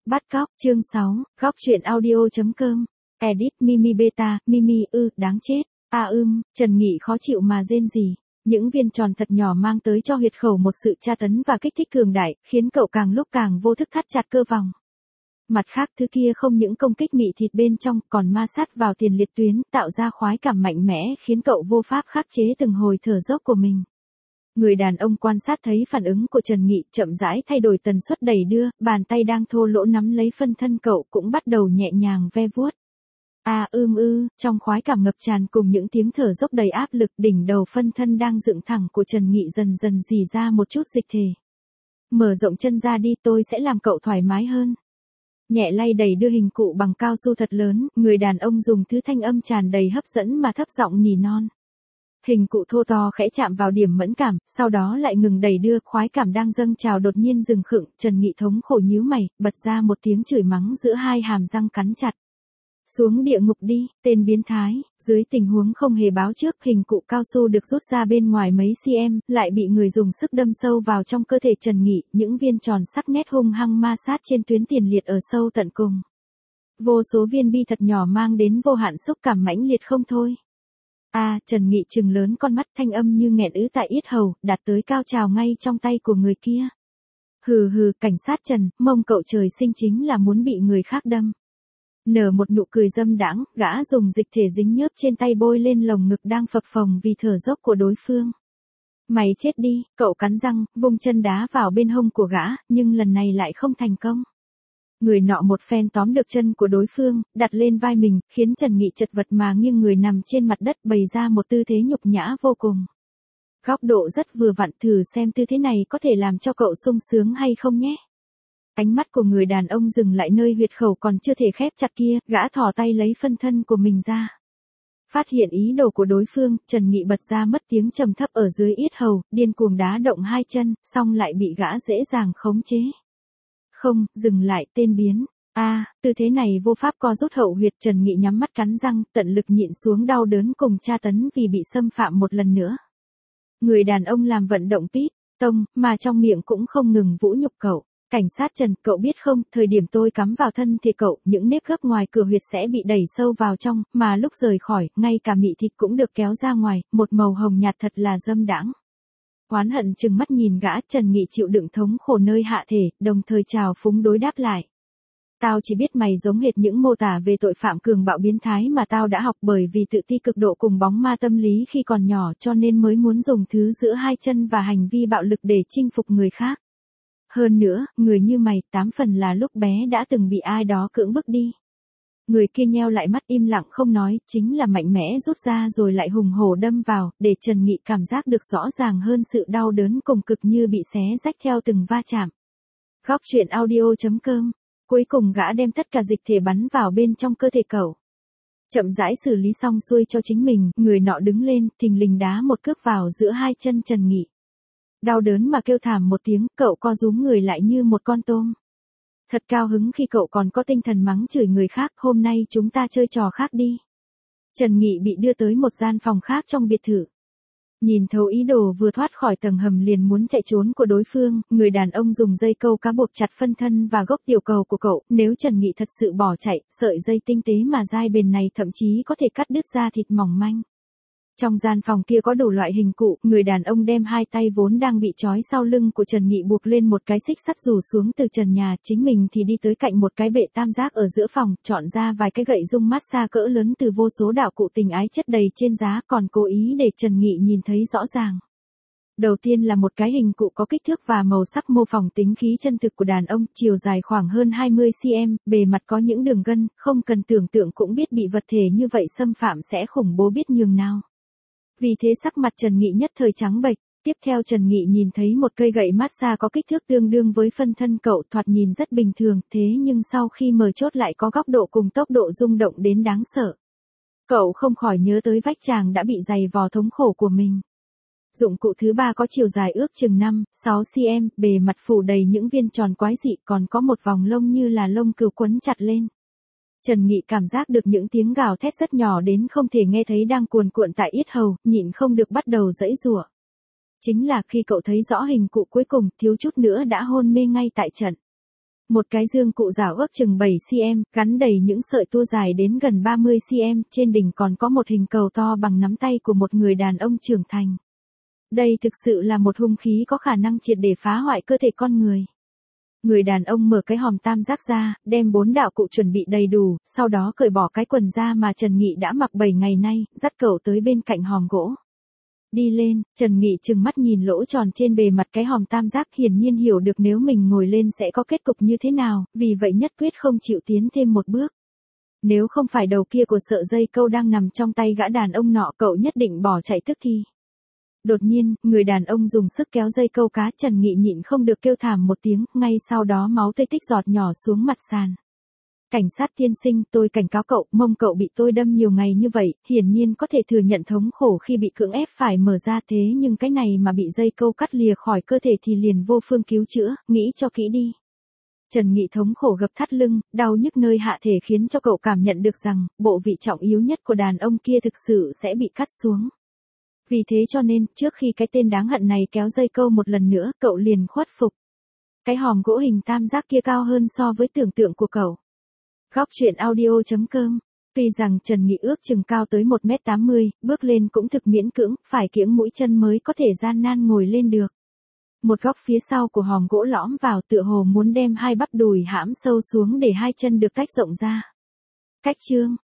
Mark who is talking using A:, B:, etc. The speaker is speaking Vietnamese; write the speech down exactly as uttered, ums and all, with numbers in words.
A: Bắt cóc, chương sáu, góc truyện audio.com. Edit Mimi Beta, Mimi ư, đáng chết. A à, ưm, Trần Nghị khó chịu mà rên rỉ. Những viên tròn thật nhỏ mang tới cho huyệt khẩu một sự tra tấn và kích thích cường đại, khiến cậu càng lúc càng vô thức thắt chặt cơ vòng. Mặt khác thứ kia không những công kích mị thịt bên trong, còn ma sát vào tiền liệt tuyến, tạo ra khoái cảm mạnh mẽ, khiến cậu vô pháp khắc chế từng hồi thở dốc của mình. Người đàn ông quan sát thấy phản ứng của Trần Nghị, chậm rãi thay đổi tần suất đẩy đưa, bàn tay đang thô lỗ nắm lấy phân thân cậu cũng bắt đầu nhẹ nhàng ve vuốt. A à, ưm ư, trong khoái cảm ngập tràn cùng những tiếng thở dốc đầy áp lực, đỉnh đầu phân thân đang dựng thẳng của Trần Nghị dần dần rỉ ra một chút dịch thể. Mở rộng chân ra đi, tôi sẽ làm cậu thoải mái hơn. Nhẹ lay đẩy đưa hình cụ bằng cao su thật lớn, người đàn ông dùng thứ thanh âm tràn đầy hấp dẫn mà thấp giọng nỉ non. Hình cụ thô to khẽ chạm vào điểm mẫn cảm, sau đó lại ngừng đẩy đưa, khoái cảm đang dâng trào đột nhiên dừng khựng, Trần Nghị thống khổ nhíu mày, bật ra một tiếng chửi mắng giữa hai hàm răng cắn chặt. Xuống địa ngục đi, tên biến thái. Dưới tình huống không hề báo trước, hình cụ cao su được rút ra bên ngoài mấy cm, lại bị người dùng sức đâm sâu vào trong cơ thể Trần Nghị, những viên tròn sắc nét hung hăng ma sát trên tuyến tiền liệt ở sâu tận cùng. Vô số viên bi thật nhỏ mang đến vô hạn xúc cảm mãnh liệt không thôi. A, à, Trần Nghị trừng lớn con mắt, thanh âm như nghẹn ứ tại yết hầu, đạt tới cao trào ngay trong tay của người kia. Hừ hừ, cảnh sát Trần, mông cậu trời sinh chính là muốn bị người khác đâm. Nở một nụ cười dâm đãng, gã dùng dịch thể dính nhớp trên tay bôi lên lồng ngực đang phập phồng vì thở dốc của đối phương. Mày chết đi, cậu cắn răng, vung chân đá vào bên hông của gã, nhưng lần này lại không thành công. Người nọ một phen tóm được chân của đối phương, đặt lên vai mình, khiến Trần Nghị chật vật mà nghiêng người nằm trên mặt đất, bày ra một tư thế nhục nhã vô cùng. Góc độ rất vừa vặn, thử xem tư thế này có thể làm cho cậu sung sướng hay không nhé. Ánh mắt của người đàn ông dừng lại nơi huyệt khẩu còn chưa thể khép chặt kia, gã thò tay lấy phân thân của mình ra. Phát hiện ý đồ của đối phương, Trần Nghị bật ra mất tiếng trầm thấp ở dưới yết hầu, điên cuồng đá động hai chân, xong lại bị gã dễ dàng khống chế. Không, dừng lại, tên biến. A, à, tư thế này vô pháp co rút hậu huyệt, Trần Nghị nhắm mắt cắn răng, tận lực nhịn xuống đau đớn cùng tra tấn vì bị xâm phạm một lần nữa. Người đàn ông làm vận động pít, tông, mà trong miệng cũng không ngừng vũ nhục cậu. Cảnh sát Trần, cậu biết không, thời điểm tôi cắm vào thân thì cậu, những nếp gấp ngoài cửa huyệt sẽ bị đẩy sâu vào trong, mà lúc rời khỏi, ngay cả mị thịt cũng được kéo ra ngoài, một màu hồng nhạt thật là dâm đãng. Oán hận chừng mắt nhìn gã, Trần Nghị chịu đựng thống khổ nơi hạ thể, đồng thời trào phúng đối đáp lại. Tao chỉ biết mày giống hệt những mô tả về tội phạm cường bạo biến thái mà tao đã học, bởi vì tự ti cực độ cùng bóng ma tâm lý khi còn nhỏ cho nên mới muốn dùng thứ giữa hai chân và hành vi bạo lực để chinh phục người khác. Hơn nữa, người như mày, tám phần là lúc bé đã từng bị ai đó cưỡng bức đi. Người kia nheo lại mắt im lặng không nói, chính là mạnh mẽ rút ra rồi lại hùng hổ đâm vào, để Trần Nghị cảm giác được rõ ràng hơn sự đau đớn cùng cực như bị xé rách theo từng va chạm. Góc truyện audio.com. Cuối cùng gã đem tất cả dịch thể bắn vào bên trong cơ thể cậu. Chậm rãi xử lý xong xuôi cho chính mình, người nọ đứng lên, thình lình đá một cước vào giữa hai chân Trần Nghị. Đau đớn mà kêu thảm một tiếng, cậu co rúm người lại như một con tôm. Thật cao hứng khi cậu còn có tinh thần mắng chửi người khác, hôm nay chúng ta chơi trò khác đi. Trần Nghị bị đưa tới một gian phòng khác trong biệt thự. Nhìn thấu ý đồ vừa thoát khỏi tầng hầm liền muốn chạy trốn của đối phương, người đàn ông dùng dây câu cá buộc chặt phân thân và gốc tiểu cầu của cậu, nếu Trần Nghị thật sự bỏ chạy, sợi dây tinh tế mà dai bền này thậm chí có thể cắt đứt da thịt mỏng manh. Trong gian phòng kia có đủ loại hình cụ, người đàn ông đem hai tay vốn đang bị trói sau lưng của Trần Nghị buộc lên một cái xích sắt rủ xuống từ trần nhà, chính mình thì đi tới cạnh một cái bệ tam giác ở giữa phòng, chọn ra vài cái gậy rung massage cỡ lớn từ vô số đạo cụ tình ái chất đầy trên giá, còn cố ý để Trần Nghị nhìn thấy rõ ràng. Đầu tiên là một cái hình cụ có kích thước và màu sắc mô phỏng tính khí chân thực của đàn ông, chiều dài khoảng hơn hai mươi xăng-ti-mét, bề mặt có những đường gân, không cần tưởng tượng cũng biết bị vật thể như vậy xâm phạm sẽ khủng bố biết nhường nào. Vì thế sắc mặt Trần Nghị nhất thời trắng bệch. Tiếp theo Trần Nghị nhìn thấy một cây gậy massage có kích thước tương đương với phân thân cậu, thoạt nhìn rất bình thường, thế nhưng sau khi mở chốt lại có góc độ cùng tốc độ rung động đến đáng sợ. Cậu không khỏi nhớ tới vách tràng đã bị giày vò thống khổ của mình. Dụng cụ thứ ba có chiều dài ước chừng năm, sáu xăng-ti-mét, bề mặt phủ đầy những viên tròn quái dị, còn có một vòng lông như là lông cừu quấn chặt lên. Trần Nghị cảm giác được những tiếng gào thét rất nhỏ đến không thể nghe thấy đang cuồn cuộn tại yết hầu, nhịn không được bắt đầu giãy giụa. Chính là khi cậu thấy rõ hình cụ cuối cùng, thiếu chút nữa đã hôn mê ngay tại trận. Một cái dương cụ rảo ước chừng bảy xăng-ti-mét, gắn đầy những sợi tua dài đến gần ba mươi xăng-ti-mét, trên đỉnh còn có một hình cầu to bằng nắm tay của một người đàn ông trưởng thành. Đây thực sự là một hung khí có khả năng triệt để phá hoại cơ thể con người. Người đàn ông mở cái hòm tam giác ra, đem bốn đạo cụ chuẩn bị đầy đủ, sau đó cởi bỏ cái quần da mà Trần Nghị đã mặc bảy ngày nay, dắt cậu tới bên cạnh hòm gỗ. Đi lên, Trần Nghị trừng mắt nhìn lỗ tròn trên bề mặt cái hòm tam giác, hiển nhiên hiểu được nếu mình ngồi lên sẽ có kết cục như thế nào, vì vậy nhất quyết không chịu tiến thêm một bước. Nếu không phải đầu kia của sợi dây câu đang nằm trong tay gã đàn ông nọ, cậu nhất định bỏ chạy tức thì. Đột nhiên, người đàn ông dùng sức kéo dây câu cá, Trần Nghị nhịn không được kêu thảm một tiếng, ngay sau đó máu tươi tích giọt nhỏ xuống mặt sàn. Cảnh sát tiên sinh, tôi cảnh cáo cậu, mông cậu bị tôi đâm nhiều ngày như vậy, hiển nhiên có thể thừa nhận thống khổ khi bị cưỡng ép phải mở ra, thế nhưng cái này mà bị dây câu cắt lìa khỏi cơ thể thì liền vô phương cứu chữa, nghĩ cho kỹ đi. Trần Nghị thống khổ gập thắt lưng, đau nhức nơi hạ thể khiến cho cậu cảm nhận được rằng, bộ vị trọng yếu nhất của đàn ông kia thực sự sẽ bị cắt xuống. Vì thế cho nên, trước khi cái tên đáng hận này kéo dây câu một lần nữa, cậu liền khuất phục. Cái hòm gỗ hình tam giác kia cao hơn so với tưởng tượng của cậu. Góc truyện audio chấm com. Tuy rằng Trần Nghị ước chừng cao tới một mét tám mươi, bước lên cũng thực miễn cưỡng, phải kiễng mũi chân mới có thể gian nan ngồi lên được. Một góc phía sau của hòm gỗ lõm vào, tựa hồ muốn đem hai bắp đùi hãm sâu xuống để hai chân được tách rộng ra. Cách chương.